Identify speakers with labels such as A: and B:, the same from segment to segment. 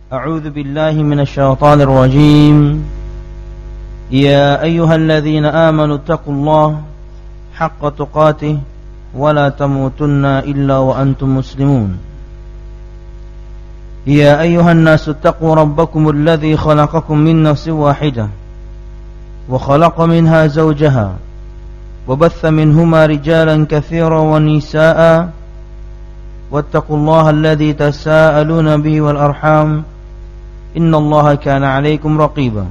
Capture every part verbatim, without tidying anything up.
A: أعوذ بالله من الشيطان الرجيم يا أيها الذين آمنوا اتقوا الله حق تقاته ولا تموتن إلا وأنتم مسلمون يا أيها الناس اتقوا ربكم الذي خلقكم من نفس واحدة وخلق منها زوجها وبث منهما رجالا كثيرا ونساء واتقوا الله الذي تساءلون به والأرحام إن الله كان عليكم رقيبا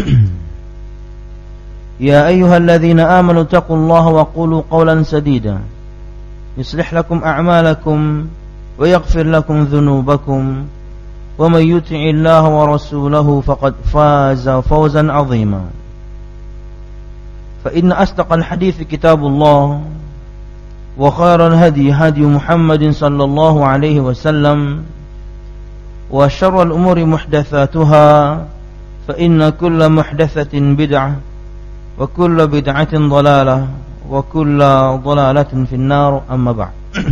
A: يا أيها الذين آمنوا اتقوا الله وقولوا قولا سديدا يصلح لكم أعمالكم ويغفر لكم ذنوبكم ومن يطع الله ورسوله فقد فاز فوزا عظيما فإن أصدق الحديث كتاب الله وخير الهدي هدي محمد صلى الله عليه وسلم وشر الأمور محدثاتها فإن كل محدثة بدعة وكل بدعة ضلالة وكل ضلالة في النار أما بعد.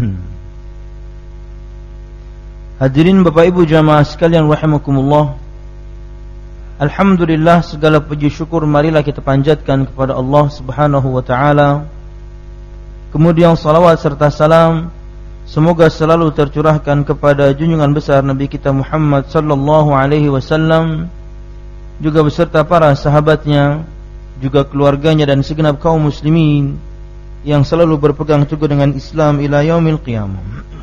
A: Hadirin Bapak Ibu jamaah sekalian rahimakumullah. Alhamdulillah, segala puji syukur marilah kita panjatkan kepada Allah Subhanahu wa taala. Kemudian salawat serta salam semoga selalu tercurahkan kepada junjungan besar Nabi kita Muhammad sallallahu alaihi wasallam, juga beserta para sahabatnya, juga keluarganya dan segenap kaum muslimin yang selalu berpegang teguh dengan Islam ila yaumil qiyamah.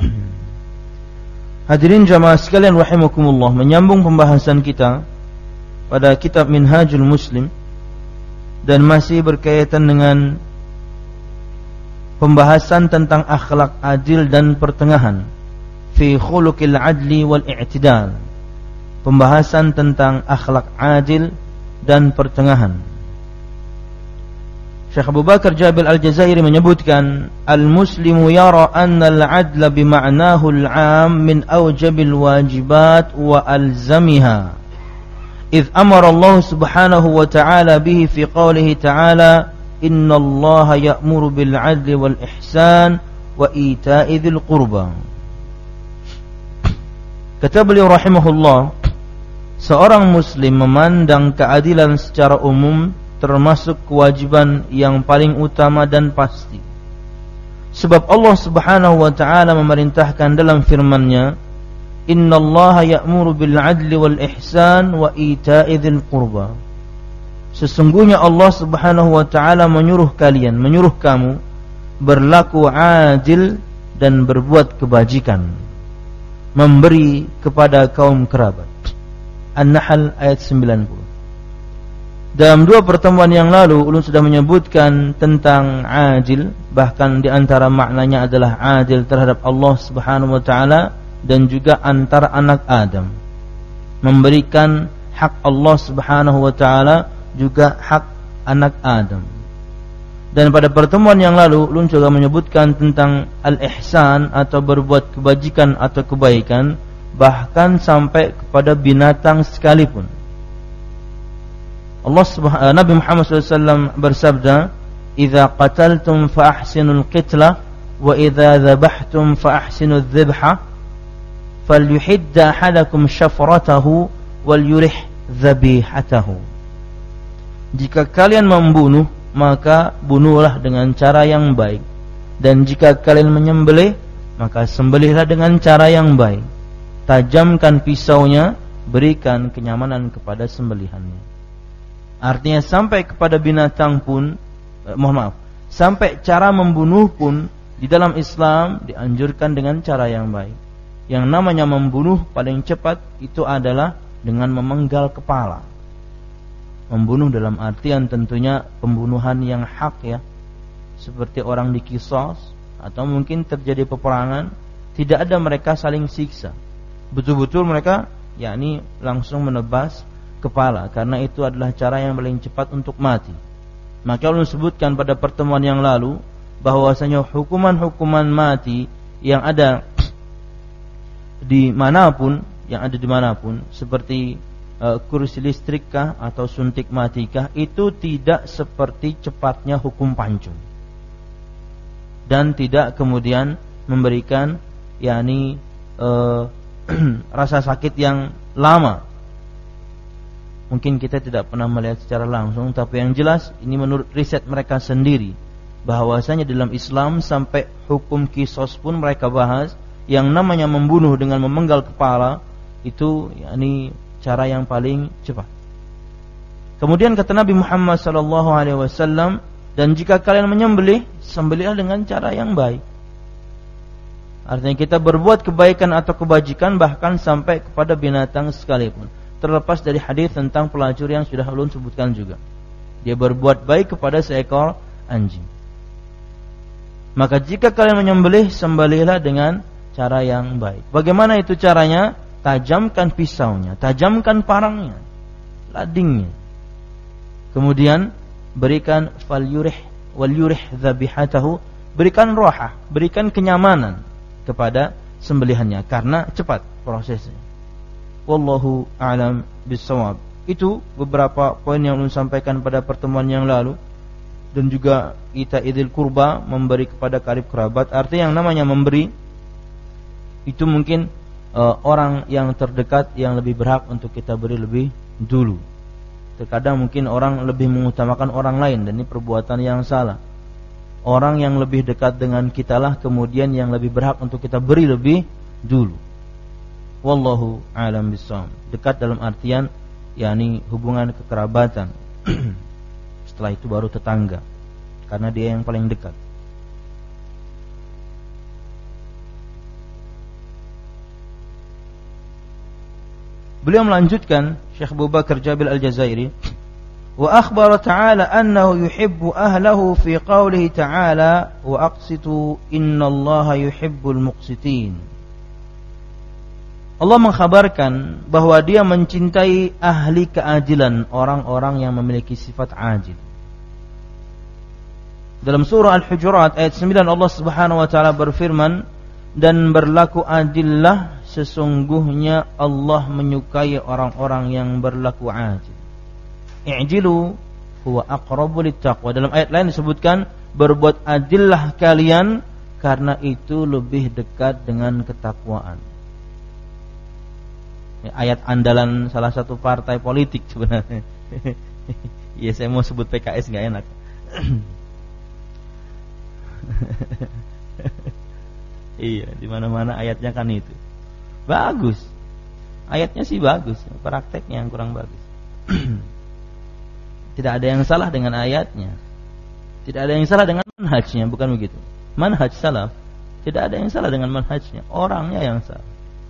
A: Hadirin jamaah sekalian rahimakumullah, menyambung pembahasan kita pada kitab Minhajul Muslim dan masih berkaitan dengan pembahasan tentang akhlak adil dan pertengahan fi khuluqil adli wal i'tidal. Pembahasan tentang akhlak adil dan pertengahan. Syekh Abu Bakar Jabil Al-Jazairi menyebutkan, al-muslimu yara anna al-adla bima'nahu al-'am min awjabil wajibat wa alzamiha. Idh amara Allah subhanahu wa ta'ala bihi fi qawlihi ta'ala Inna Allah ya'muru bil 'adli wal ihsan wa ita'i dzil qurba. Kata beliau rahimahullah, seorang muslim memandang keadilan secara umum termasuk kewajiban yang paling utama dan pasti. Sebab Allah Subhanahu wa taala memerintahkan dalam firman-Nya, Inna Allah ya'muru bil 'adli wal ihsan wa ita'i dzil qurba. Sesungguhnya Allah Subhanahu wa ta'ala menyuruh kalian, menyuruh kamu berlaku adil dan berbuat kebajikan, memberi kepada kaum kerabat. An-Nahl ayat sembilan puluh. Dalam dua pertemuan yang lalu ulun sudah menyebutkan tentang adil, bahkan di antara maknanya adalah adil terhadap Allah Subhanahu wa ta'ala dan juga antara anak Adam, memberikan hak Allah Subhanahu wa ta'ala juga hak anak Adam. Dan pada pertemuan yang lalu ulun juga menyebutkan tentang al-ihsan atau berbuat kebajikan atau kebaikan, bahkan sampai kepada binatang sekalipun. Allah Subhanahu Nabi Muhammad sallallahu alaihi wasallam bersabda, "Idza qataltum fa ahsinul qitla wa idza dzabhtum fa ahsinudz dzibha falyuhidda ahadakum syafratahu wal yurih dzabihatahu." Jika kalian membunuh, maka bunuhlah dengan cara yang baik. Dan jika kalian menyembelih, maka sembelihlah dengan cara yang baik. Tajamkan pisaunya, berikan kenyamanan kepada sembelihannya. Artinya sampai kepada binatang pun, eh, mohon maaf, sampai cara membunuh pun di dalam Islam dianjurkan dengan cara yang baik. Yang namanya membunuh paling cepat itu adalah dengan memenggal kepala. Membunuh dalam artian tentunya pembunuhan yang hak, ya, seperti orang dikisos atau mungkin terjadi peperangan, tidak ada mereka saling siksa, betul-betul mereka yakni langsung menebas kepala, karena itu adalah cara yang paling cepat untuk mati. Maka ulun sebutkan pada pertemuan yang lalu bahwasanya hukuman-hukuman mati yang ada di manapun, yang ada di manapun seperti uh, kursi listrikkah atau suntik matikah, itu tidak seperti cepatnya hukum pancung dan tidak kemudian memberikan yakni uh, rasa sakit yang lama. Mungkin kita tidak pernah melihat secara langsung, tapi yang jelas ini menurut riset mereka sendiri, bahwasanya dalam Islam sampai hukum kisos pun mereka bahas, yang namanya membunuh dengan memenggal kepala itu yakni cara yang paling cepat. Kemudian kata Nabi Muhammad sallallahu alaihi wasallam, dan jika kalian menyembelih, sembelihlah dengan cara yang baik. Artinya kita berbuat kebaikan atau kebajikan bahkan sampai kepada binatang sekalipun. Terlepas dari hadis tentang pelacur yang sudah ulun sebutkan juga. Dia berbuat baik kepada seekor anjing. Maka jika kalian menyembelih, sembelihlah dengan cara yang baik. Bagaimana itu caranya? Tajamkan pisaunya, tajamkan parangnya, ladingnya. Kemudian berikan fal yurih wal yurih dzabihatahu, berikan rohah, berikan kenyamanan kepada sembelihannya karena cepat prosesnya. Wallahu a'lam bissawab. Itu beberapa poin yang ulun sampaikan pada pertemuan yang lalu. Dan juga kita idil kurba, memberi kepada karib kerabat. Artinya yang namanya memberi itu mungkin uh, orang yang terdekat yang lebih berhak untuk kita beri lebih dulu. Terkadang mungkin orang lebih mengutamakan orang lain, dan ini perbuatan yang salah. Orang yang lebih dekat dengan kita lah kemudian yang lebih berhak untuk kita beri lebih dulu. Wallahu a'lam bissawab. Dekat dalam artian yakni hubungan kekerabatan. Setelah itu baru tetangga, karena dia yang paling dekat. Beliau melanjutkan, Syekh Abu Bakar Jabil Al-Jazairi, wa akhbara ta'ala annahu yuhibbu ahlahu fi qawlihi ta'ala wa aqsitu innallaha yuhibbul muqsitin. Allah mengkhabarkan bahwa dia mencintai ahli keadilan, orang-orang yang memiliki sifat adil. Dalam surah Al-Hujurat ayat sembilan, Allah Subhanahu wa taala berfirman, dan berlaku adillah, sesungguhnya Allah menyukai orang-orang yang berlaku adil. I'jilu huwa aqrabu littaqwa. Dalam ayat lain disebutkan, berbuat adillah kalian karena itu lebih dekat dengan ketakwaan. Ayat andalan salah satu partai politik sebenarnya. Ya, saya mau sebut P K S nggak enak. Iya, di mana-mana ayatnya kan itu. Bagus. Ayatnya sih bagus, prakteknya yang kurang bagus. Tidak ada yang salah dengan ayatnya. Tidak ada yang salah dengan manhajnya, bukan begitu. Manhaj salaf, tidak ada yang salah dengan manhajnya, orangnya yang salah.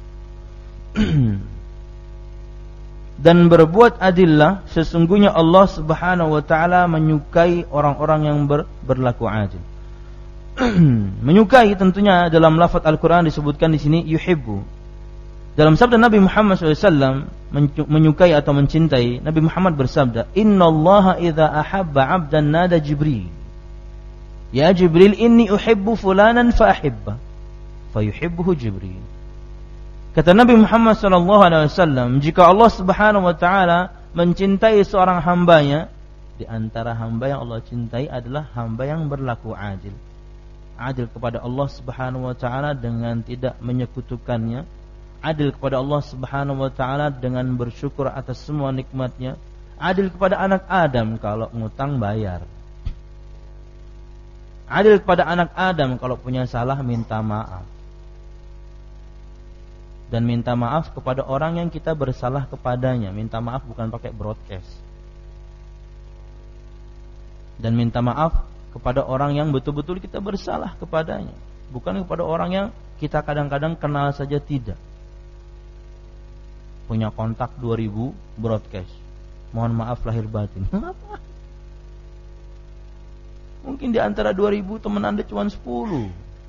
A: Dan berbuat adillah, sesungguhnya Allah Subhanahu wa taala menyukai orang-orang yang ber, berlaku adil. Menyukai tentunya dalam lafaz Al-Qur'an disebutkan di sini yuhibbu. Dalam sabda Nabi Muhammad shallallahu alaihi wasallam menyukai atau mencintai, Nabi Muhammad bersabda, innallaha idza ahabba 'abdan nada Jibril, ya Jibril inni uhibbu fulanan fa ahibba, fayuhibbuhu Jibril. Kata Nabi Muhammad sallallahu alaihi wasallam, jika Allah Subhanahu wa taala mencintai seorang hambanya, di antara hamba yang Allah cintai adalah hamba yang berlaku adil. Adil kepada Allah Subhanahu wa taala dengan tidak menyekutukannya, adil kepada Allah Subhanahu wa taala dengan bersyukur atas semua nikmatnya, adil kepada anak Adam kalau ngutang bayar, adil kepada anak Adam kalau punya salah minta maaf, dan minta maaf kepada orang yang kita bersalah kepadanya. Minta maaf bukan pakai broadcast. Dan minta maaf kepada orang yang betul-betul kita bersalah kepadanya, bukan kepada orang yang kita kadang-kadang kenal saja tidak. Punya kontak dua ribu broadcast, mohon maaf lahir batin. Apa? Mungkin di antara dua ribu teman Anda cuma sepuluh.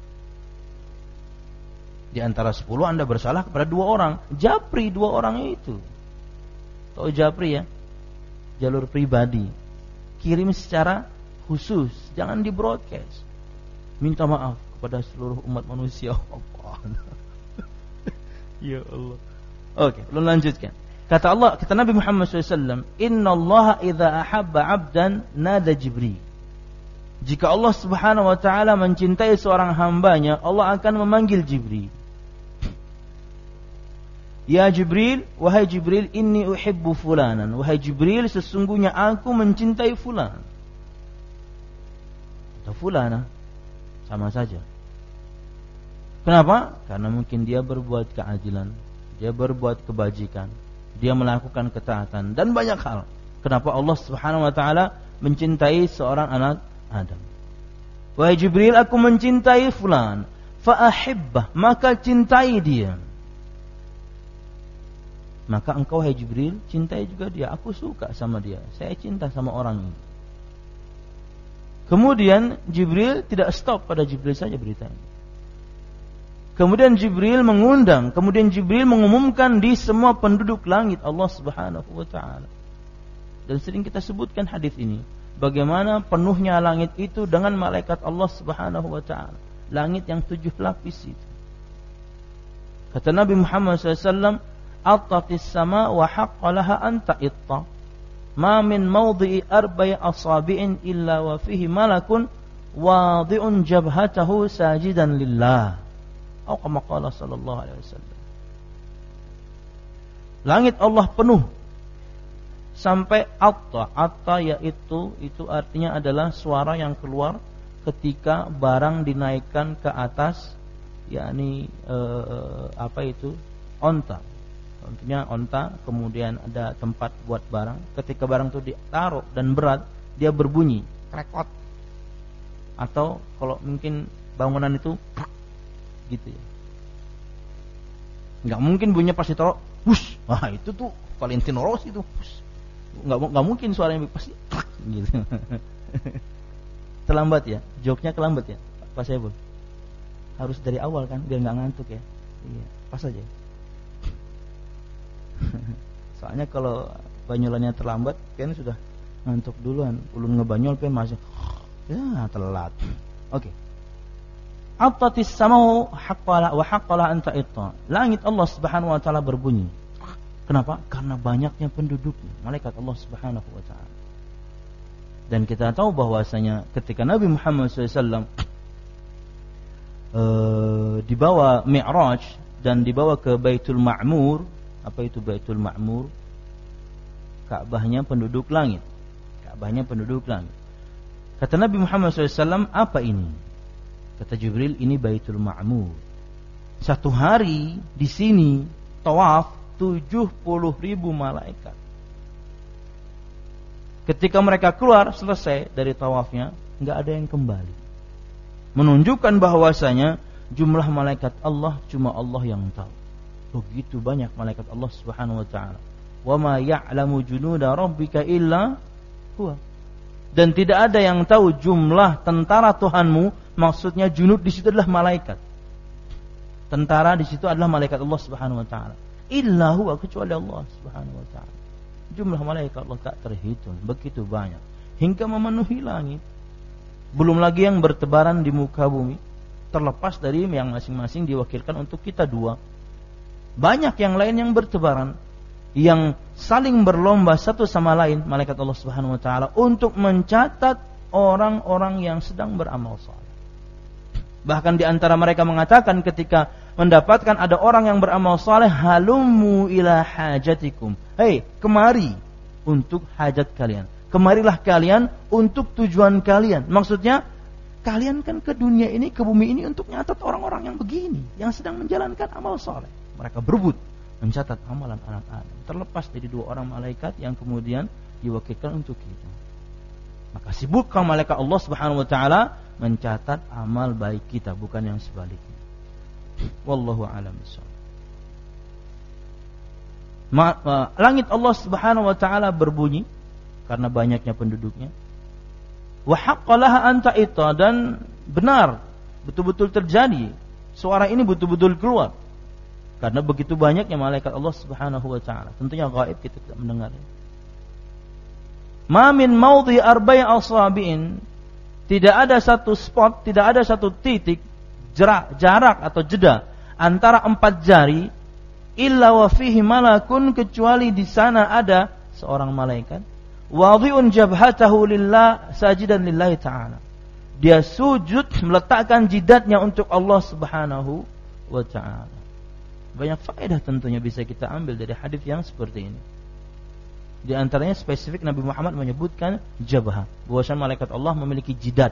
A: Di antara sepuluh Anda bersalah kepada dua orang. Japri dua orang itu. Tahu Japri ya? Jalur pribadi. Kirim secara khusus, jangan di broadcast. Minta maaf kepada seluruh umat manusia. Ya Allah. Oke, lalu lanjutkan. Kata Allah, kata Nabi Muhammad shallallahu alaihi wasallam, innallaha idza ahabba 'abdan nada Jibril. Jika Allah Subhanahu wa taala mencintai seorang hambanya, Allah akan memanggil Jibril. Ya Jibril, wahai Jibril, inni uhibbu fulanan. Wahai Jibril, sesungguhnya aku mencintai fulan. Atau fulana, sama saja. Kenapa? Karena mungkin dia berbuat keadilan, dia berbuat kebajikan, dia melakukan ketaatan dan banyak hal. Kenapa Allah Subhanahu wa taala mencintai seorang anak Adam? Wahai Jibril, aku mencintai fulan, fa ahibbah, maka cintai dia. Maka engkau hai Jibril cintai juga dia. Aku suka sama dia, saya cinta sama orang ini. Kemudian Jibril tidak stop pada Jibril saja beritanya. Kemudian Jibril mengundang, kemudian Jibril mengumumkan di semua penduduk langit Allah Subhanahu wa taala. Dan sering kita sebutkan hadis ini, bagaimana penuhnya langit itu dengan malaikat Allah Subhanahu wa taala. Langit yang tujuh lapis itu. Kata Nabi Muhammad sallallahu alaihi wasallam, "Attatis sama wa haqqa laha an ta'itta. Ma min mawdi'i arba'i asabi'in illa wa fihi malakun wadi'un jabhatahu sajidan lillah." Atau kama qala sallallahu alaihi wasallam. Langit Allah penuh sampai atta. Atta yaitu itu artinya adalah suara yang keluar ketika barang dinaikkan ke atas, yakni eh, apa itu? Onta. Tentunya onta, kemudian ada tempat buat barang. Ketika barang itu ditaruh dan berat, dia berbunyi krekot. Atau kalau mungkin bangunan itu gitu ya. Enggak mungkin bunyinya pas ditaruh, wush. Wah, itu tuh Valentino Rossi itu. Enggak enggak mungkin suaranya pasti gitu. Terlambat ya, joknya terlambat ya, Pak Saiful. Harus dari awal kan biar enggak ngantuk ya. Iya, pas aja. Soalnya kalau banyolannya terlambat kan sudah ngantuk duluan. Ulun ngebanyol kan masih ya telat. Oke. Okay. Attatis samau haqqala wa haqqala anta itta. Langit Allah Subhanahu wa taala berbunyi. Kenapa? Karena banyaknya penduduknya, malaikat Allah Subhanahu wa taala. Dan kita tahu bahwasanya ketika Nabi Muhammad sallallahu alaihi wasallam uh, dibawa Mi'raj dan dibawa ke Baitul Ma'mur. Apa itu Baitul Ma'mur? Ka'bahnya penduduk langit. Ka'bahnya penduduk langit. Kata Nabi Muhammad sallallahu alaihi wasallam, apa ini? Kata Jibril, ini Baitul Ma'mur. Satu hari di sini tawaf tujuh puluh ribu malaikat. Ketika mereka keluar selesai dari tawafnya, enggak ada yang kembali. Menunjukkan bahwasanya jumlah malaikat Allah cuma Allah yang tahu. Begitu banyak malaikat Allah Subhanahu wa taala. Wa ma ya'lamu junuda rabbika illa huwa. Dan tidak ada yang tahu jumlah tentara Tuhanmu, maksudnya junud di situ adalah malaikat. Tentara di situ adalah malaikat Allah Subhanahu wa taala. Illa huwa, kecuali Allah Subhanahu wa taala. Jumlah malaikat Allah tak terhitung, begitu banyak hingga memenuhi langit. Belum lagi yang bertebaran di muka bumi, terlepas dari yang masing-masing diwakilkan untuk kita dua. Banyak yang lain yang bertebaran, yang saling berlomba satu sama lain, malaikat Allah Subhanahu wa taala, untuk mencatat orang-orang yang sedang beramal saleh. Bahkan di antara mereka mengatakan ketika mendapatkan ada orang yang beramal saleh, halummu ila hajatikum. Hei, kemari untuk hajat kalian. Kemarilah kalian untuk tujuan kalian. Maksudnya, kalian kan ke dunia ini, ke bumi ini untuk nyatat orang-orang yang begini, yang sedang menjalankan amal saleh. Mereka berebut mencatat amalan anak Adam, terlepas dari dua orang malaikat yang kemudian diwakilkan untuk kita. Maka sibukkan malaikat Allah Subhanahu wa taala mencatat amal baik kita, bukan yang sebaliknya. Wallahu a'lam bishawab. Langit Allah Subhanahu wa taala berbunyi karena banyaknya penduduknya. Wa haqqalaha anta ita, dan benar betul-betul terjadi. Suara ini betul-betul keluar. Karena begitu banyaknya malaikat Allah Subhanahu wa taala. Tentunya gaib kita tidak mendengarnya. Ma min mawdhi arba'i asabi'in, tidak ada satu spot, tidak ada satu titik jarak, jarak atau jeda antara empat jari, illa wa fihi malakun, kecuali di sana ada seorang malaikat, wadhi'un jabhatahu lillah sajidan lillahi ta'ala. Dia sujud meletakkan jidatnya untuk Allah Subhanahu wa ta'ala. Banyak faedah tentunya bisa kita ambil dari hadis yang seperti ini. Di antaranya spesifik Nabi Muhammad menyebutkan jabha, bahwasanya malaikat Allah memiliki jidat.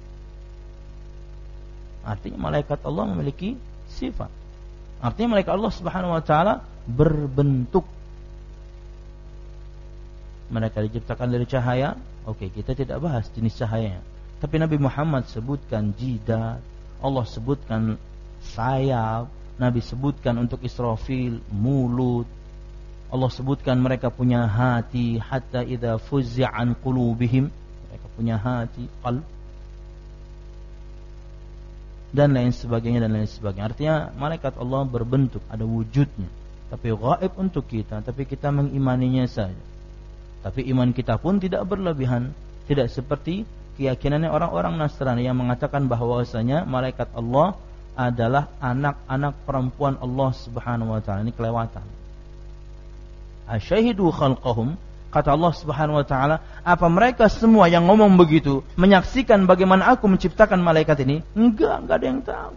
A: Artinya malaikat Allah memiliki sifat. Artinya malaikat Allah Subhanahu wa taala berbentuk. Mereka diciptakan dari cahaya. Oke, kita tidak bahas jenis cahayanya. Tapi Nabi Muhammad sebutkan jidat, Allah sebutkan sayap, Nabi sebutkan untuk Israfil mulut. Allah sebutkan mereka punya hati, hatta idza fuzza an qulubihim, mereka punya hati, qalb, dan lain sebagainya dan lain sebagainya. Artinya malaikat Allah berbentuk, ada wujudnya, tapi gaib untuk kita, tapi kita mengimaninya saja. Tapi iman kita pun tidak berlebihan, tidak seperti keyakinannya orang-orang Nasrani yang mengatakan bahwasanya malaikat Allah adalah anak-anak perempuan Allah Subhanahu wa taala. Ini kelewatan. Asyahidu khalqahum, kata Allah Subhanahu wa taala, apa mereka semua yang ngomong begitu menyaksikan bagaimana aku menciptakan malaikat ini? Enggak, enggak ada yang tahu.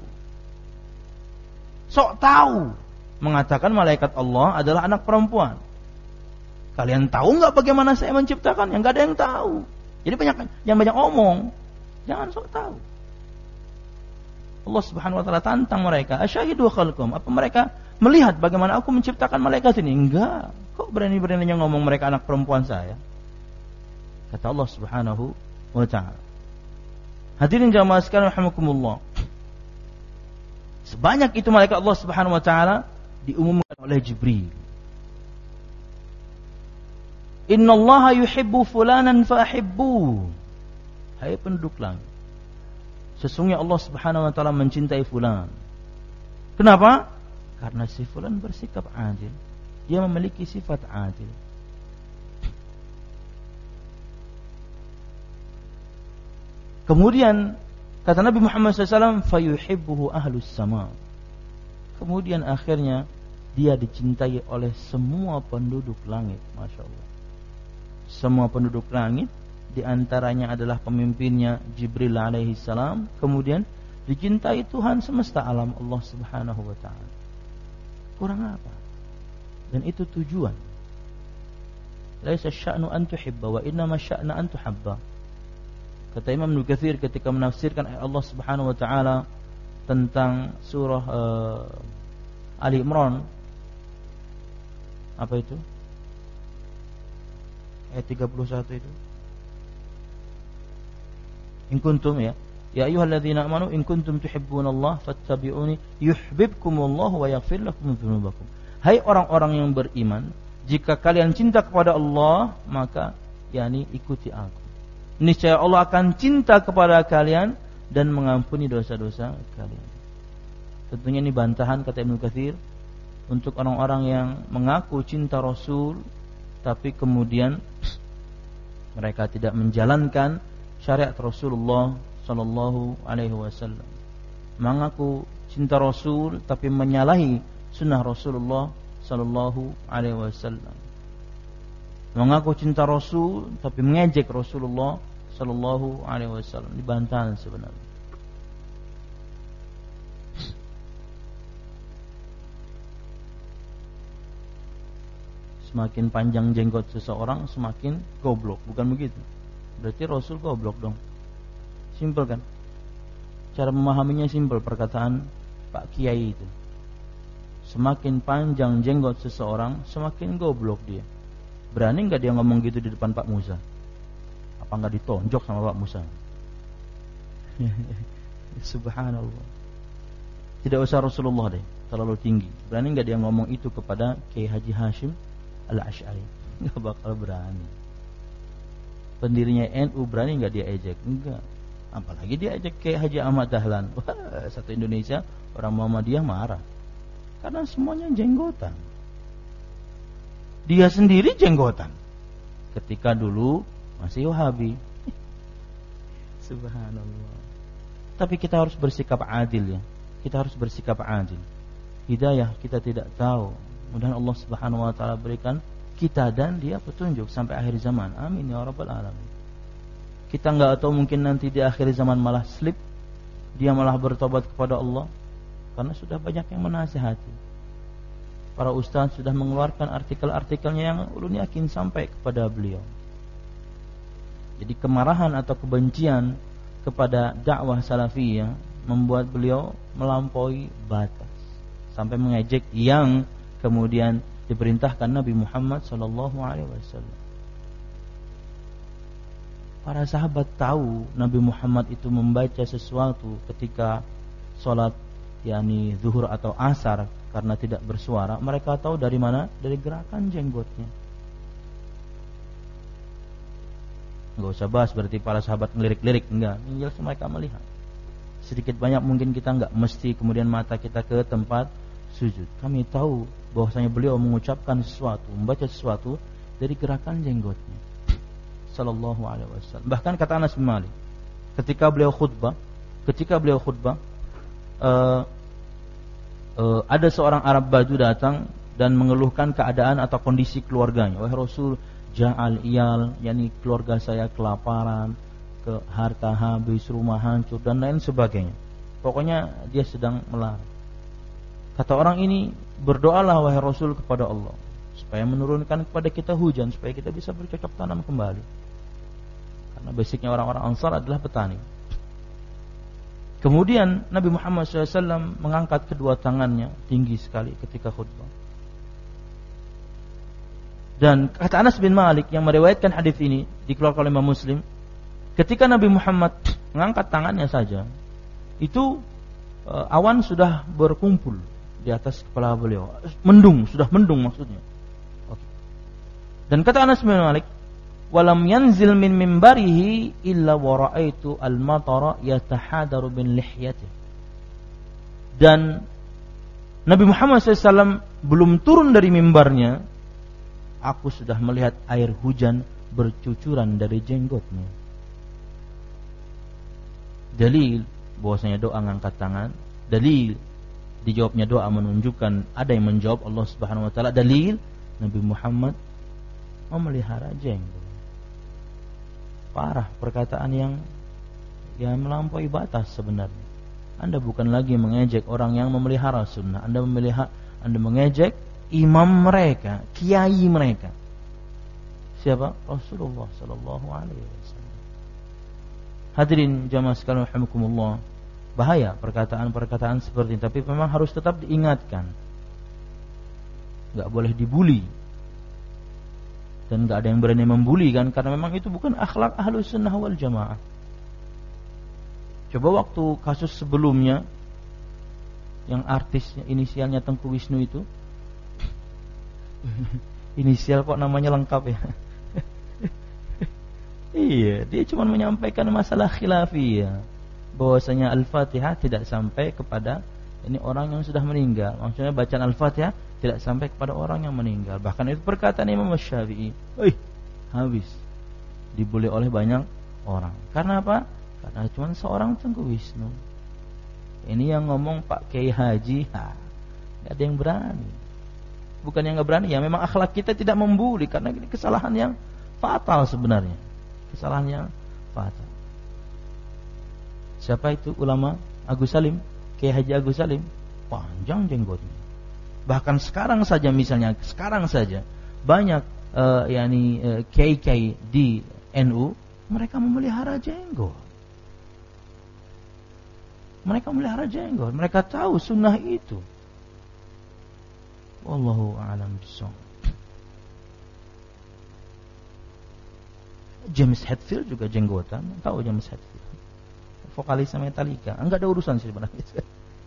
A: Sok tahu mengatakan malaikat Allah adalah anak perempuan. Kalian tahu enggak bagaimana saya menciptakan? Yang enggak ada yang tahu. Jadi banyak yang banyak omong, jangan sok tahu. Allah Subhanahu wa taala tantang mereka, asyahidu khalqahum, apa mereka melihat bagaimana aku menciptakan malaikat ini? Enggak. Kok berani-beraninya ngomong mereka anak perempuan saya? Kata Allah Subhanahu wa taala. Hadirin jamaah sekalian rahimakumullah. Sebanyak itu malaikat Allah Subhanahu wa taala diumumkan oleh Jibril. Innallaha yuhibbu fulanan fa ahibbu. Hai penduduk langit, sesungguhnya Allah Subhanahu wa taala mencintai fulan. Kenapa? Karena si fulan bersikap adil. Dia memiliki sifat adil. Kemudian kata Nabi Muhammad shallallahu alaihi wasallam, fayuhibbuhu ahlus sama. Kemudian akhirnya dia dicintai oleh semua penduduk langit. Masya Allah. Semua penduduk langit, di antaranya adalah pemimpinnya Jibril alaihi salam. Kemudian dicintai Tuhan semesta alam, Allah Subhanahu wa taala. Kurang apa? Dan itu tujuan. Laisa sya'nu an tuhibba wa innama sya'na an tuhabba. Kata Imam Ibnu Katsir ketika menafsirkan ayat Allah Subhanahu wa taala tentang surah uh, Ali Imran, apa itu? Ayat tiga puluh satu itu. In kuntum ya, ya ayyuhalladzina amanu in kuntum tuhibbunallaha fattabi'uni yuhibbukumullahu wa yaghfir lakum dzunubakum. Hai orang-orang yang beriman, jika kalian cinta kepada Allah, maka yakni ikuti aku. Niscaya Allah akan cinta kepada kalian dan mengampuni dosa-dosa kalian. Tentunya ini bantahan kata Ibnu Katsir untuk orang-orang yang mengaku cinta Rasul tapi kemudian mereka tidak menjalankan syariat Rasulullah sallallahu alaihi wasallam. Mengaku cinta Rasul tapi menyalahi sunnah Rasulullah sallallahu alaihi wasallam. Mengaku cinta Rasul tapi mengejek Rasulullah sallallahu alaihi wasallam. Ini bantahan sebenarnya. Semakin panjang jenggot seseorang, semakin goblok. Bukan begitu? Berarti Rasul goblok dong. Simpel kan? Cara memahaminya simpel, perkataan Pak Kiai itu. Semakin panjang jenggot seseorang, semakin goblok dia. Berani enggak dia ngomong gitu di depan Pak Musa? Apa enggak ditonjok sama Pak Musa? Subhanallah. Tidak usah Rasulullah deh, terlalu tinggi. Berani enggak dia ngomong itu kepada Kiai Haji Hashim Al-Asy'ari? Enggak bakal berani. Pendirinya N U berani enggak dia ejek? Enggak. Apalagi dia ejek Kiai Haji Ahmad Dahlan. Wah, satu Indonesia orang Muhammadiyah marah. Karena semuanya jenggotan. Dia sendiri jenggotan. Ketika dulu masih Wahabi. Subhanallah. Tapi kita harus bersikap adil ya. Kita harus bersikap adil. Hidayah kita tidak tahu. Mudah-mudahan Allah Subhanahu wa taala berikan kita dan dia petunjuk sampai akhir zaman. Amin ya rabbal alamin. Kita enggak tahu, mungkin nanti di akhir zaman malah slip. Dia malah bertobat kepada Allah karena sudah banyak yang menasihati. para ustaz sudah mengeluarkan artikel-artikelnya yang ulun yakin sampai kepada beliau. Jadi kemarahan atau kebencian kepada dakwah salafiyah membuat beliau melampaui batas sampai mengejek yang kemudian diperintahkan Nabi Muhammad sallallahu alaihi wasallam. Para sahabat tahu Nabi Muhammad itu membaca sesuatu ketika sholat yakni zuhur atau asar karena tidak bersuara. Mereka tahu dari mana? Dari gerakan jenggotnya. Enggak usah bahas berarti para sahabat ngelirik-lirik, enggak. Yang jelas mereka melihat. Sedikit banyak mungkin kita enggak mesti kemudian mata kita ke tempat sujud. Kami tahu bahwasanya beliau mengucapkan sesuatu, membaca sesuatu dari gerakan jenggotnya. Sallallahu alaihi wasallam. Bahkan kata Anas bin Malik, ketika beliau khutbah, ketika beliau khutbah, uh, uh, ada seorang Arab Badu datang dan mengeluhkan keadaan atau kondisi keluarganya. Wahai Rasul, ja'al iyal, yakni keluarga saya kelaparan, ke harta habis, rumah hancur dan lain sebagainya. Pokoknya dia sedang melarang. Kata orang ini, berdoalah wahai Rasul kepada Allah supaya menurunkan kepada kita hujan supaya kita bisa bercocok tanam kembali. Karena basicnya orang-orang Ansar adalah petani. Kemudian Nabi Muhammad shallallahu alaihi wasallam mengangkat kedua tangannya tinggi sekali ketika khutbah. Dan kata Anas bin Malik yang meriwayatkan hadis ini dikeluarkan oleh Imam Muslim, ketika Nabi Muhammad mengangkat tangannya saja, itu e, awan sudah berkumpul di atas kepala beliau, mendung, sudah mendung maksudnya. Oke. Dan kata Anas bin Malik, walam yanzil min mimbarihi illa wa ra'aitu al-matara yatahadaru bin lihyatihi. Dan Nabi Muhammad shallallahu alaihi wasallam belum turun dari mimbarnya, aku sudah melihat air hujan bercucuran dari jenggotnya. Dalil bahwasanya doa ngangkat tangan, dalil dijawabnya doa menunjukkan ada yang menjawab Allah Subhanahu wa taala, dalil Nabi Muhammad memelihara jenggot. Parah perkataan yang yang melampaui batas sebenarnya. Anda bukan lagi mengejek orang yang memelihara sunnah, Anda memelihara, Anda mengejek imam mereka, kiai mereka. Siapa? Rasulullah sallallahu alaihi wasallam. Hadirin jamaah sekalian rahimakumullah. Bahaya perkataan-perkataan seperti ini, tapi memang harus tetap diingatkan. Enggak boleh dibuli. Dan enggak ada yang berani membuli kan, karena memang itu bukan akhlak Ahlus Sunnah wal Jamaah. Coba waktu kasus sebelumnya yang artisnya inisialnya Tengku Wisnu itu, inisial kok namanya lengkap ya. Iya, dia cuma menyampaikan masalah khilafiyah, bahwasanya Al-Fatihah tidak sampai kepada ini orang yang sudah meninggal. Maksudnya bacaan Al-Fatihah tidak sampai kepada orang yang meninggal. Bahkan itu perkataan Imam Syafi'i. Wih, habis dibuli oleh banyak orang. Karena apa? Karena cuma seorang Tengku Wisnu. Ini yang ngomong Pak Kiai Haji, ha, gak ada yang berani. Bukan yang gak berani, ya memang akhlak kita tidak membuli, karena ini kesalahan yang fatal sebenarnya. Kesalahan yang fatal. Siapa itu ulama? Agus Salim, Kiai Haji Agus Salim, panjang jenggotnya. Bahkan sekarang saja misalnya, sekarang saja banyak uh, yakni uh, kiai-kiai di N U, mereka memelihara jenggot. Mereka memelihara jenggot, mereka tahu sunnah itu. Wallahu a'lam bishawab. James Hetfield juga jenggotan, tahu James Hetfield, vokalisnya Metallica. Enggak ada urusan sih sebenarnya.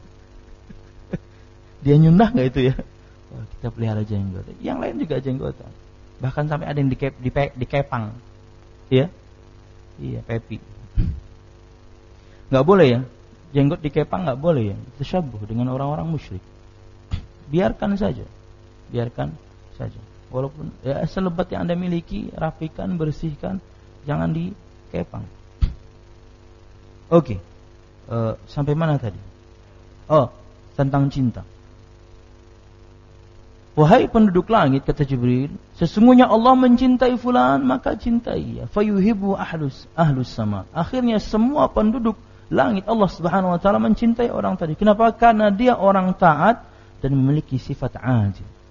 A: Dia nyunah enggak itu ya? Oh, kita pelihara jenggot. Yang lain juga jenggotan. Bahkan sampai ada yang dikep, dipe, dikepang. Ya? Iya, pepi. Enggak boleh ya? Jenggot dikepang enggak boleh ya? Tersyabuh dengan orang-orang musyrik. Biarkan saja. Biarkan saja. Walaupun ya, selebat yang Anda miliki, rapikan, bersihkan, jangan dikepang. Oke. Okay. Uh, sampai mana tadi? Oh, tentang cinta. Wahai penduduk langit, kata Jibril, sesungguhnya Allah mencintai fulan, maka cintai ya. Fayuhibbu ahlus ahlus sama. Akhirnya semua penduduk langit Allah Subhanahu wa taala mencintai orang tadi. Kenapa? Karena dia orang taat dan memiliki sifat ajil.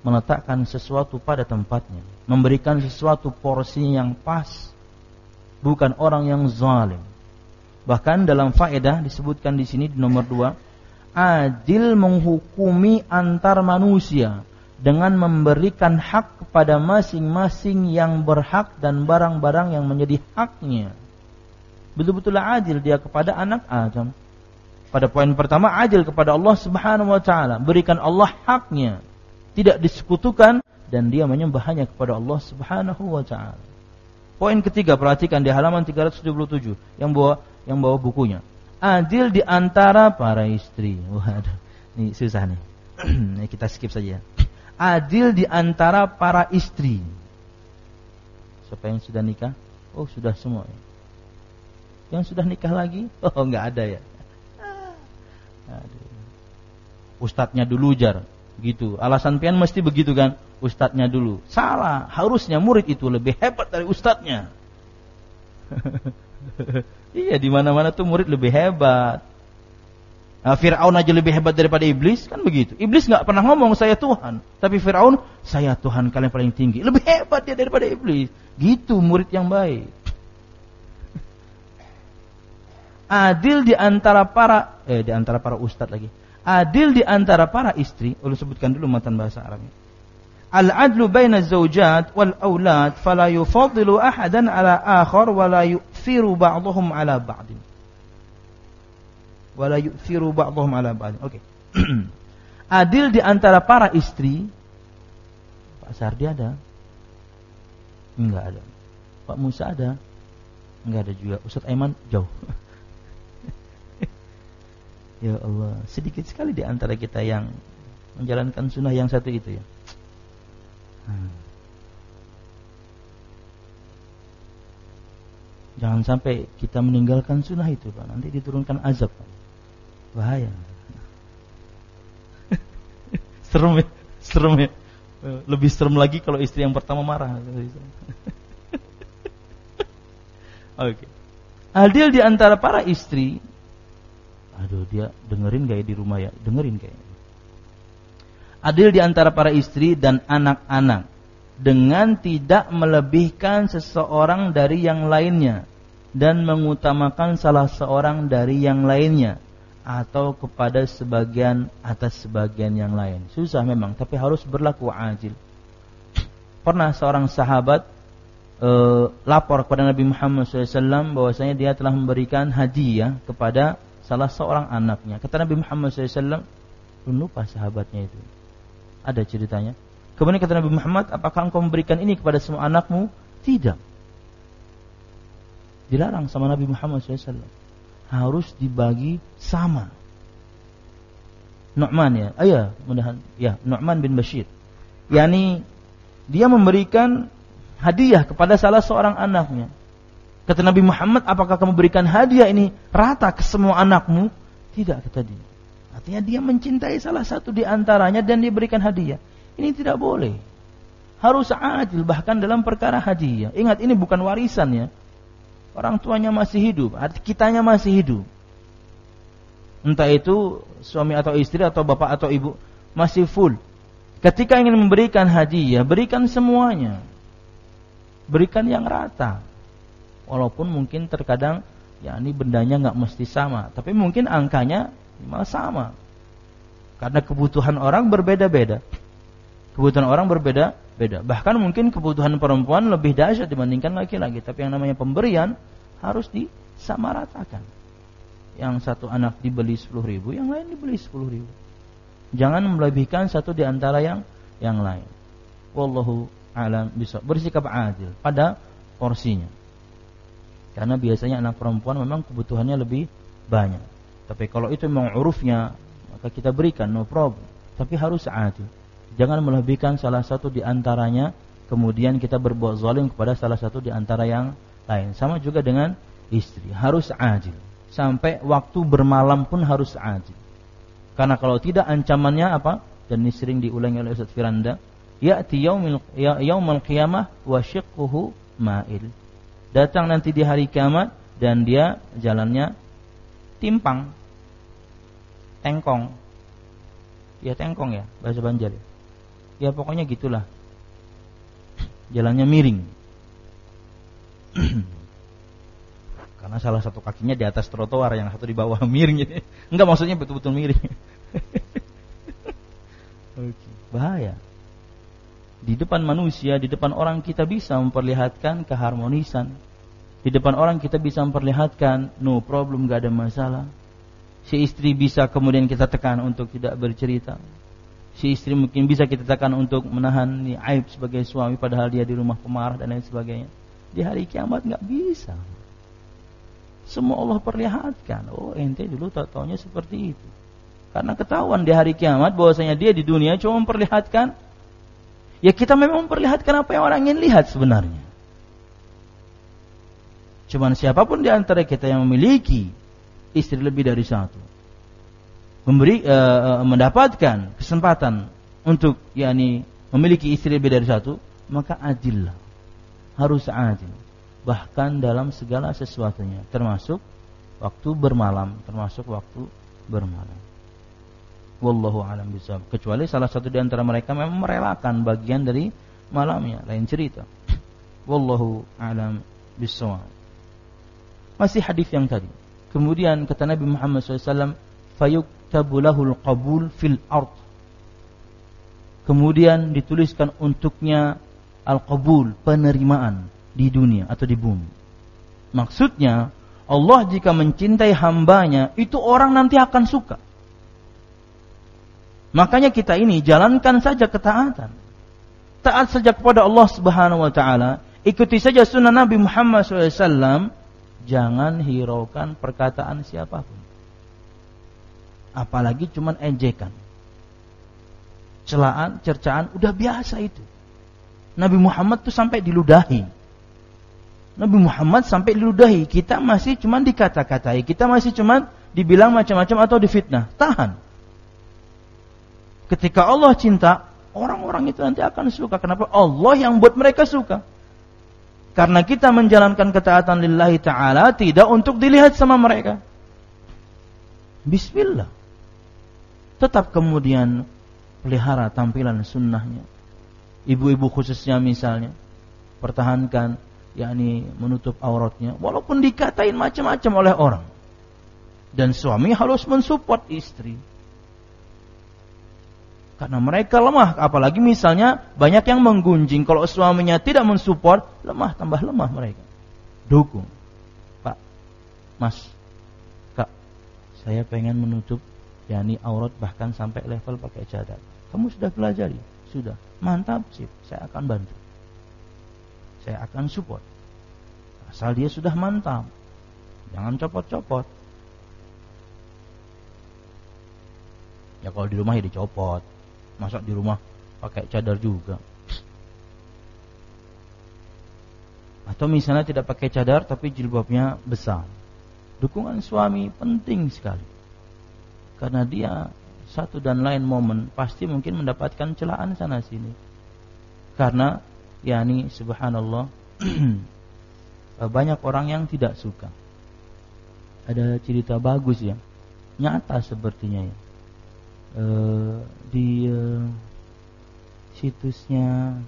A: meletakkan sesuatu pada tempatnya, memberikan sesuatu porsi yang pas, bukan orang yang zalim. Bahkan dalam faedah disebutkan di sini di nomor dua, adil menghukumi antar manusia dengan memberikan hak kepada masing-masing yang berhak dan barang-barang yang menjadi haknya. Betul-betul adil dia kepada anak Adam. Pada poin pertama, adil kepada Allah Subhanahu wa taala, berikan Allah haknya, tidak disekutukan, dan dia menyembah hanya kepada Allah Subhanahu wa taala. Poin ketiga, perhatikan di halaman tiga ratus tujuh puluh tujuh yang bawa yang bawa bukunya. Adil di antara para istri. Waduh, ini susah nih. Ini kita skip saja. Adil di antara para istri. Siapa yang sudah nikah? Oh, sudah semua. Yang sudah nikah lagi? Oh, enggak ada ya. Aduh. Ustadznya dulu jar. Gitu. Alasan pian mesti begitu kan? Ustadznya dulu. Salah. Harusnya murid itu lebih hebat dari ustadznya. Iya, di mana-mana tuh murid lebih hebat. Nah, Fir'aun aja lebih hebat daripada iblis, kan begitu. Iblis enggak pernah ngomong saya Tuhan, tapi Fir'aun, saya Tuhan kalian paling tinggi. Lebih hebat dia daripada iblis. Gitu murid yang baik. Adil di antara para eh di antara para ustaz lagi. Adil di antara para istri, ulun sebutkan dulu matan bahasa Arabnya. Al-adlu baina az-zawjat wal aulad fala yufaddilu ahadan ala akhar wa la yu'thiru ba'dhum ala ba'din. Wa la yu'thiru ba'dhum ala ba'din. Oke. Adil di antara para istri. Pak Sardi ada? Enggak ada. Pak Musa ada? Enggak ada juga. Ustaz Aiman jauh. Ya Allah, sedikit sekali di antara kita yang menjalankan sunnah yang satu itu ya. Hmm. Jangan sampai kita meninggalkan sunnah itu, Pak. Nanti diturunkan azab, Pak. Bahaya. Serem ya, serem ya. Lebih serem lagi kalau istri yang pertama marah. Oke. Adil di antara para istri. Aduh, dia dengerin gak ya di rumah ya? Dengerin kayaknya. Adil di antara para istri dan anak-anak dengan tidak melebihkan seseorang dari yang lainnya dan mengutamakan salah seorang dari yang lainnya atau kepada sebagian atas sebagian yang lain. Susah memang, tapi harus berlaku adil. Pernah seorang sahabat e, lapor kepada Nabi Muhammad shallallahu alaihi wasallam bahwasanya dia telah memberikan hadiah kepada salah seorang anaknya. Kata Nabi Muhammad shallallahu alaihi wasallam, lupa sahabatnya itu. Ada ceritanya. Kemudian kata Nabi Muhammad, apakah engkau memberikan ini kepada semua anakmu? Tidak. Dilarang sama Nabi Muhammad shallallahu alaihi wasallam. Harus dibagi sama. Nu'man ya, ayah, mudahan, ya, Nu'man bin Bashir. Yani dia memberikan hadiah kepada salah seorang anaknya. Kata Nabi Muhammad, apakah kamu berikan hadiah ini rata ke semua anakmu? Tidak, kata dia. Artinya dia mencintai salah satu di antaranya dan dia berikan hadiah. Ini tidak boleh. Harus adil bahkan dalam perkara hadiah. Ingat, ini bukan warisan ya. Orang tuanya masih hidup, kitanya masih hidup. Entah itu suami atau istri atau bapak atau ibu masih full. Ketika ingin memberikan hadiah, berikan semuanya. Berikan yang rata. Walaupun mungkin terkadang ya ini bendanya enggak mesti sama, tapi mungkin angkanya malah sama. Karena kebutuhan orang berbeda-beda. Kebutuhan orang berbeda-beda. Bahkan mungkin kebutuhan perempuan lebih dahsyat dibandingkan laki-laki, tapi yang namanya pemberian harus disamaratakan. Yang satu anak dibeli sepuluh ribu, yang lain dibeli sepuluh ribu. Jangan melebihkan satu di antara yang yang lain. Wallahu a'lam bishawab. Bersikap adil pada porsinya. Karena biasanya anak perempuan memang kebutuhannya lebih banyak. Tapi kalau itu memang urufnya, maka kita berikan, no problem. Tapi harus adil. Jangan melebihkan salah satu di antaranya, kemudian kita berbuat zalim kepada salah satu di antara yang lain. Sama juga dengan istri, harus adil. Sampai waktu bermalam pun harus adil. Karena kalau tidak, ancamannya apa? Dan ini sering diulangi oleh Ustaz Firanda, ya'ti yaumil yaumul qiyamah wa shiqquhu ma'il. Datang nanti di hari kiamat dan dia jalannya timpang, tengkong. Ya tengkong ya, bahasa Banjar ya. Ya pokoknya gitulah. Jalannya miring. Karena salah satu kakinya di atas trotoar, yang satu di bawah, miring gitu. Enggak, maksudnya betul-betul miring. Oke, bahaya. Di depan manusia, di depan orang kita bisa memperlihatkan keharmonisan. Di depan orang kita bisa memperlihatkan no problem, gak ada masalah. Si istri bisa kemudian kita tekan untuk tidak bercerita. Si istri mungkin bisa kita tekan untuk menahan aib sebagai suami, padahal dia di rumah pemarah dan lain sebagainya. Di hari kiamat gak bisa. Semua Allah perlihatkan. Oh, ente dulu tak taunya seperti itu. Karena ketahuan di hari kiamat bahwasanya dia di dunia cuma memperlihatkan, ya kita memang memperlihatkan apa yang orang ingin lihat sebenarnya. Cuman siapapun di antara kita yang memiliki istri lebih dari satu, memberi uh, mendapatkan kesempatan untuk yakni memiliki istri lebih dari satu, maka adillah, harus adil. Bahkan dalam segala sesuatunya, termasuk waktu bermalam, termasuk waktu bermalam. Wallahu a'lam bishawab. Kecuali salah satu di antara mereka memang merelakan bagian dari malamnya, lain cerita. Wallahu a'lam bishawab. Masih hadis yang tadi. Kemudian kata Nabi Muhammad shallallahu alaihi wasallam, fayuktabu lahul qabul fil ard. Kemudian dituliskan untuknya al-qabul, penerimaan di dunia atau di bumi. Maksudnya, Allah jika mencintai hambanya, itu orang nanti akan suka. Makanya kita ini jalankan saja ketaatan. Taat saja kepada Allah Subhanahu wa taala, ikuti saja sunnah Nabi Muhammad shallallahu alaihi wasallam, jangan hiraukan perkataan siapapun. Apalagi cuman ejekan. Celaan, cercaan udah biasa itu. Nabi Muhammad tuh sampai diludahi. Nabi Muhammad sampai diludahi, kita masih cuman dikata-katai, kita masih cuman dibilang macam-macam atau difitnah. Tahan. Ketika Allah cinta, orang-orang itu nanti akan suka. Kenapa? Allah yang buat mereka suka. Karena kita menjalankan ketaatan lillahi ta'ala tidak untuk dilihat sama mereka. Bismillah. Tetap kemudian pelihara tampilan sunnahnya. Ibu-ibu khususnya misalnya, pertahankan yakni menutup auratnya walaupun dikatain macam-macam oleh orang. Dan suami harus mensupport istri. Karena mereka lemah, apalagi misalnya banyak yang menggunjing. Kalau suaminya tidak mensupport, lemah, tambah lemah mereka. Dukung. Pak, Mas, Kak, saya pengen menutup yakni aurat bahkan sampai level pakai cadar. Kamu sudah pelajari? Sudah. Mantap, sip. Saya akan bantu. Saya akan support. Asal dia sudah mantap. Jangan copot-copot. Ya kalau di rumah ya dicopot. Masa di rumah pakai cadar juga. Atau misalnya tidak pakai cadar tapi jilbabnya besar. Dukungan suami penting sekali. Karena dia satu dan lain momen pasti mungkin mendapatkan celaan sana sini. Karena yakni subhanallah banyak orang yang tidak suka. Ada cerita bagus ya, nyata sepertinya ya. E, di e, situsnya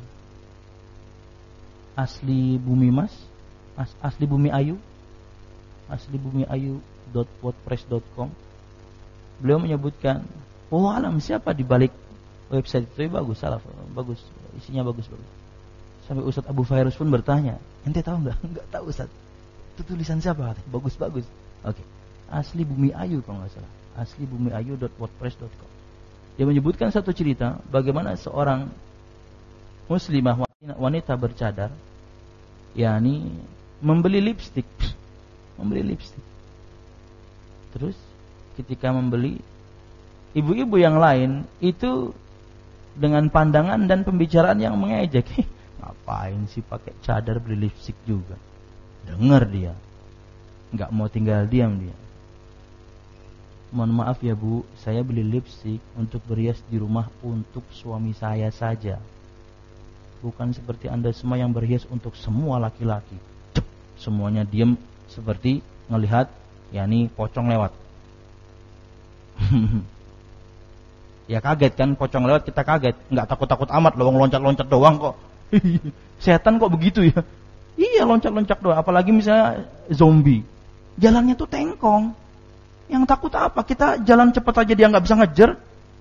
A: Asli Bumi Mas, As, Asli Bumi Ayu, asli bumi ayu dot wordpress dot com. Beliau menyebutkan, oh alam siapa di balik website itu? Bagus, salah, bagus, isinya bagus bagus. Sampai Ustadz Abu Fairuz pun bertanya, ente tahu nggak? Nggak tahu Ustadz. Itu tulisan siapa? Bagus bagus. Oke, Asli Bumi Ayu kalau nggak salah. asli bumi ayu dot wordpress dot com. Dia menyebutkan satu cerita bagaimana seorang muslimah wanita bercadar, yakni membeli lipstik, membeli lipstik. Terus ketika membeli, ibu-ibu yang lain itu dengan pandangan dan pembicaraan yang mengejek. Ngapain sih pakai cadar beli lipstik juga? Dengar dia, nggak mau tinggal diam dia. Mohon maaf ya Bu, saya beli lipstik untuk berhias di rumah untuk suami saya saja. Bukan seperti Anda semua yang berhias untuk semua laki-laki. Cep, semuanya diam seperti ngelihat yakni pocong lewat.
B: Ya kaget kan, pocong lewat kita kaget. Enggak takut-takut amat, loh loncat-loncat doang kok. Setan kok begitu ya? Iya, loncat-loncat doang. Apalagi misalnya zombie. Jalannya tuh tengkong. Yang takut apa? Kita jalan cepat aja dia enggak bisa ngejar.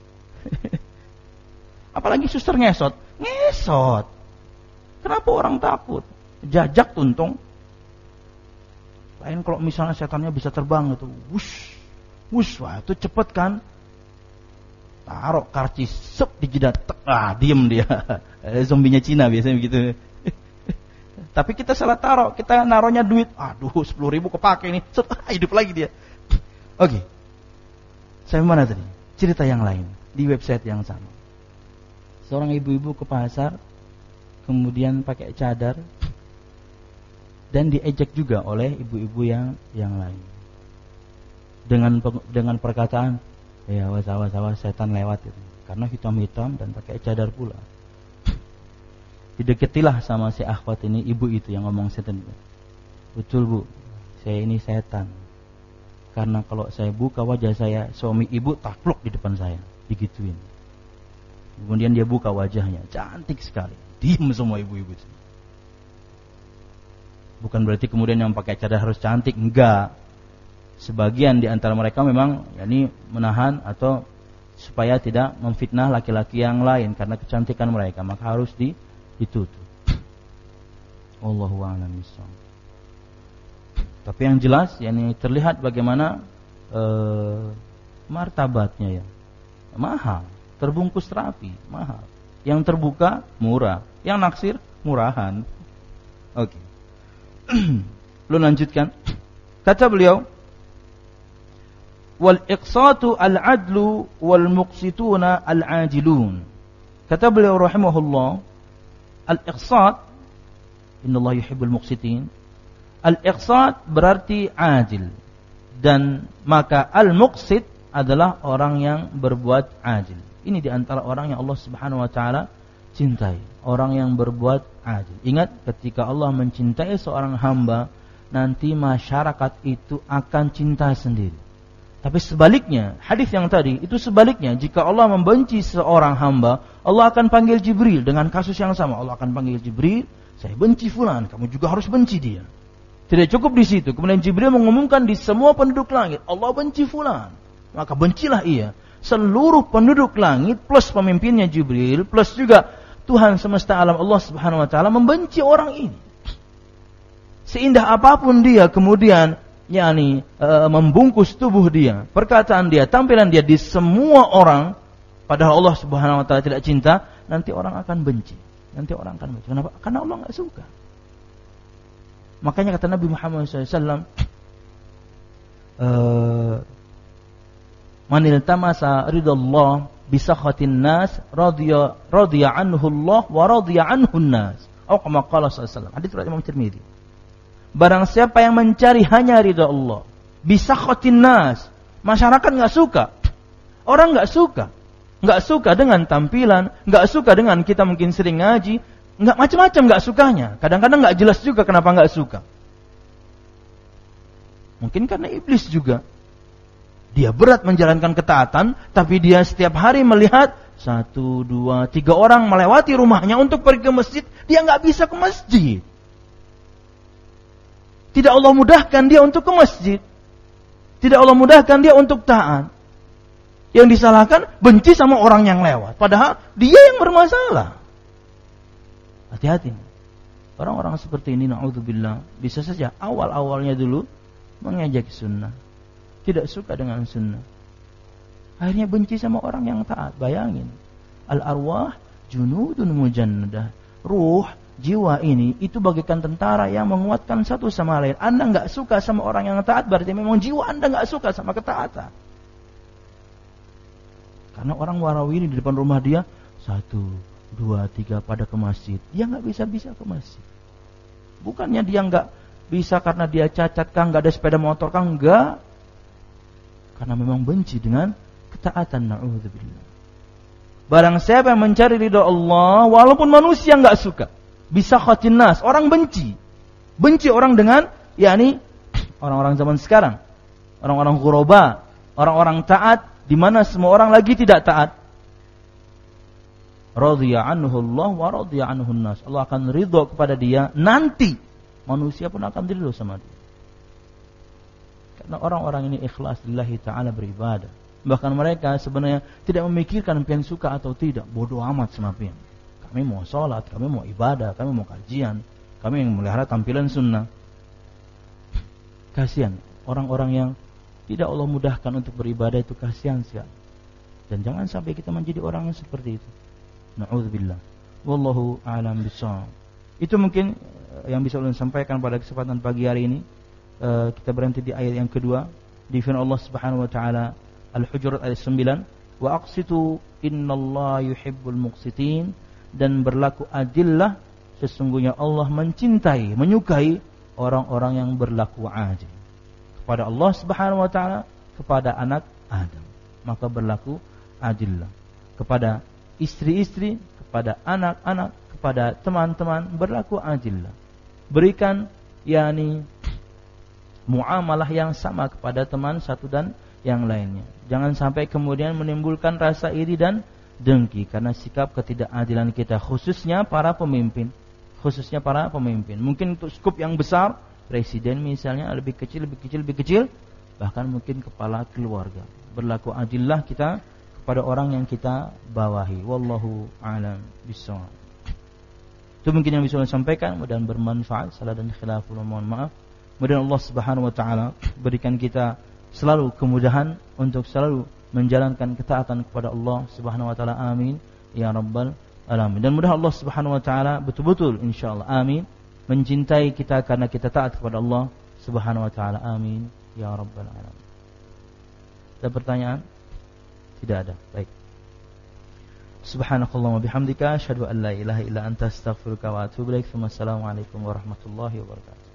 B: Apalagi suster ngesot. Ngesot. Kenapa orang takut? Jajak tuntung. Lain kalau misalnya setannya bisa terbang itu. Wush. Wush, wah itu cepet kan? Taruh karcis sep di jidat, ah diem dia. Zombinya Cina biasanya begitu. Tapi kita salah taruh, kita naruhnya duit, aduh sepuluh ribu kepake nih, set, ah, hidup lagi dia. Oke, okay. Saya mana tadi? Cerita yang lain di website yang sama. Seorang ibu-ibu ke pasar, kemudian pakai cadar, dan diejek juga oleh ibu-ibu yang yang lain. Dengan dengan perkataan, ya awas awas awas setan lewat itu. Karena hitam-hitam dan pakai cadar pula. Dideketilah sama si akhwat ini, ibu itu yang ngomong setan. Betul bu, saya ini setan. Karena kalau saya buka wajah saya, suami ibu takluk di depan saya, digituin. Kemudian dia buka wajahnya, cantik sekali. Diam semua ibu-ibu. Bukan berarti kemudian yang pakai cadar harus cantik, enggak. Sebagian di antara mereka memang yakni menahan atau supaya tidak memfitnah laki-laki yang lain karena kecantikan mereka, maka harus di, ditutup. Wallahu a'lam bishawab. Tapi yang jelas yakni terlihat bagaimana e, martabatnya ya. Mahal, terbungkus rapi, mahal. Yang terbuka murah, yang naksir murahan. Oke. Okay. Lu lanjutkan. Kata beliau, wal iqsatu al-adlu wal muqsituna al-ajilun. Kata beliau rahimahullah, al-iqsat, innallaha yuhibbul muqsitin. Al-iqsat berarti adil, dan maka al-muqsit adalah orang yang berbuat adil. Ini di antara orang yang Allah Subhanahu wa taala cintai, orang yang berbuat adil. Ingat, ketika Allah mencintai seorang hamba, nanti masyarakat itu akan cinta sendiri. Tapi sebaliknya, hadis yang tadi itu sebaliknya. Jika Allah membenci seorang hamba, Allah akan panggil Jibril dengan kasus yang sama. Allah akan panggil Jibril, saya benci fulan, kamu juga harus benci dia. Tidak cukup di situ. Kemudian Jibril mengumumkan di semua penduduk langit, Allah benci fulan, maka bencilah ia. Seluruh penduduk langit plus pemimpinnya Jibril plus juga Tuhan semesta alam Allah Subhanahu wa taala membenci orang ini. Seindah apapun dia kemudian yakni e, membungkus tubuh dia, perkataan dia, tampilan dia di semua orang, padahal Allah Subhanahu wa taala tidak cinta, nanti orang akan benci. Nanti orang akan benci. Kenapa? Karena Allah enggak suka. Makanya kata Nabi Muhammad shallallahu alaihi wasallam, eh manil tamasa ridallah bisakhatin nas radiya radiya anhu Allah wa radiya anhu an-nas. Atau kama qala sallallahu alaihi wasallam. Hadis riwayat Imam Tirmidzi. Barang siapa yang mencari hanya ridha Allah, bisakhatin nas, masyarakat enggak suka. Orang enggak suka. Enggak suka dengan tampilan, enggak suka dengan kita mungkin sering ngaji, enggak macam-macam enggak sukanya. Kadang-kadang enggak jelas juga kenapa enggak suka. Mungkin karena iblis juga. Dia berat menjalankan ketaatan, tapi dia setiap hari melihat satu, dua, tiga orang melewati rumahnya untuk pergi ke masjid, dia enggak bisa ke masjid. Tidak Allah mudahkan dia untuk ke masjid. Tidak Allah mudahkan dia untuk taat. Yang disalahkan benci sama orang yang lewat, padahal dia yang bermasalah. Hati-hati. Orang-orang seperti ini, na'udzubillah, bisa saja awal-awalnya dulu mengejek sunnah, tidak suka dengan sunnah, akhirnya benci sama orang yang taat. Bayangin, al-arwah junudun mujannadah. Ruh, jiwa ini itu bagaikan tentara yang menguatkan satu sama lain. Anda enggak suka sama orang yang taat, berarti memang jiwa Anda enggak suka sama ketaatan. Karena orang warawiri di depan rumah dia, satu, dua, tiga pada ke masjid, dia enggak bisa-bisa ke masjid. Bukannya dia enggak bisa karena dia cacat kah, enggak ada sepeda motor kah, enggak. Karena memang benci dengan ketaatan, na'udzubillah. Barang siapa yang mencari ridha Allah, walaupun manusia enggak suka, bisa khatin nas, orang benci. Benci orang dengan, yakni orang-orang zaman sekarang, orang-orang ghuraba, orang-orang taat, di mana semua orang lagi tidak taat. Radhiya anhu Allah wa radhiya anhu an-nas. Allah akan ridho kepada dia, nanti manusia pun akan ridho sama dia. Karena orang-orang ini ikhlas lillahi ta'ala beribadah. Bahkan mereka sebenarnya tidak memikirkan pian suka atau tidak, bodoh amat sama pian. Kami mau sholat, kami mau ibadah, kami mau kajian, kami yang melihara tampilan sunnah. Kasihan orang-orang yang tidak Allah mudahkan untuk beribadah, itu kasihan sekali. Dan jangan sampai kita menjadi orang yang seperti itu. Na'udzubillah. Wallahu a'lam bishawab. Itu mungkin yang bisa ulun sampaikan pada kesempatan pagi hari ini. Uh, kita berhenti di ayat yang kedua di firman Allah Subhanahu wa taala Al-Hujurat ayat sembilan, wa aqsitu innallaha yuhibbul muqsitin, dan berlaku adillah, sesungguhnya Allah mencintai, menyukai orang-orang yang berlaku adil kepada Allah Subhanahu wa taala, kepada anak Adam. Maka berlaku adillah kepada istri-istri, kepada anak-anak, kepada teman-teman, berlaku adillah. Berikan yakni muamalah yang sama kepada teman satu dan yang lainnya. Jangan sampai kemudian menimbulkan rasa iri dan dengki karena sikap ketidakadilan kita, khususnya para pemimpin. Khususnya para pemimpin. Mungkin untuk skup yang besar, presiden misalnya, lebih kecil, lebih kecil, lebih kecil, bahkan mungkin kepala keluarga. Berlaku adillah kita pada orang yang kita bawahi. Wallahu a'lam bishawab. Itu mungkin yang bisa saya sampaikan, mudah-mudahan bermanfaat. Salah dan khilaful, mohon maaf. Mudah-mudahan Allah Subhanahu wa taala berikan kita selalu kemudahan untuk selalu menjalankan ketaatan kepada Allah Subhanahu wa taala. Amin ya rabbal alamin. Dan mudah Allah Subhanahu wa taala betul-betul insyaallah amin mencintai kita karena kita taat kepada Allah Subhanahu wa taala. Amin ya rabbal alamin. Ada pertanyaan? Tidak ada. Baik. Subhanakallahumma bihamdika asyhadu an la ilaha illa anta astaghfiruka wa atubu ilaik. Wassalamualaikum warahmatullahi wabarakatuh.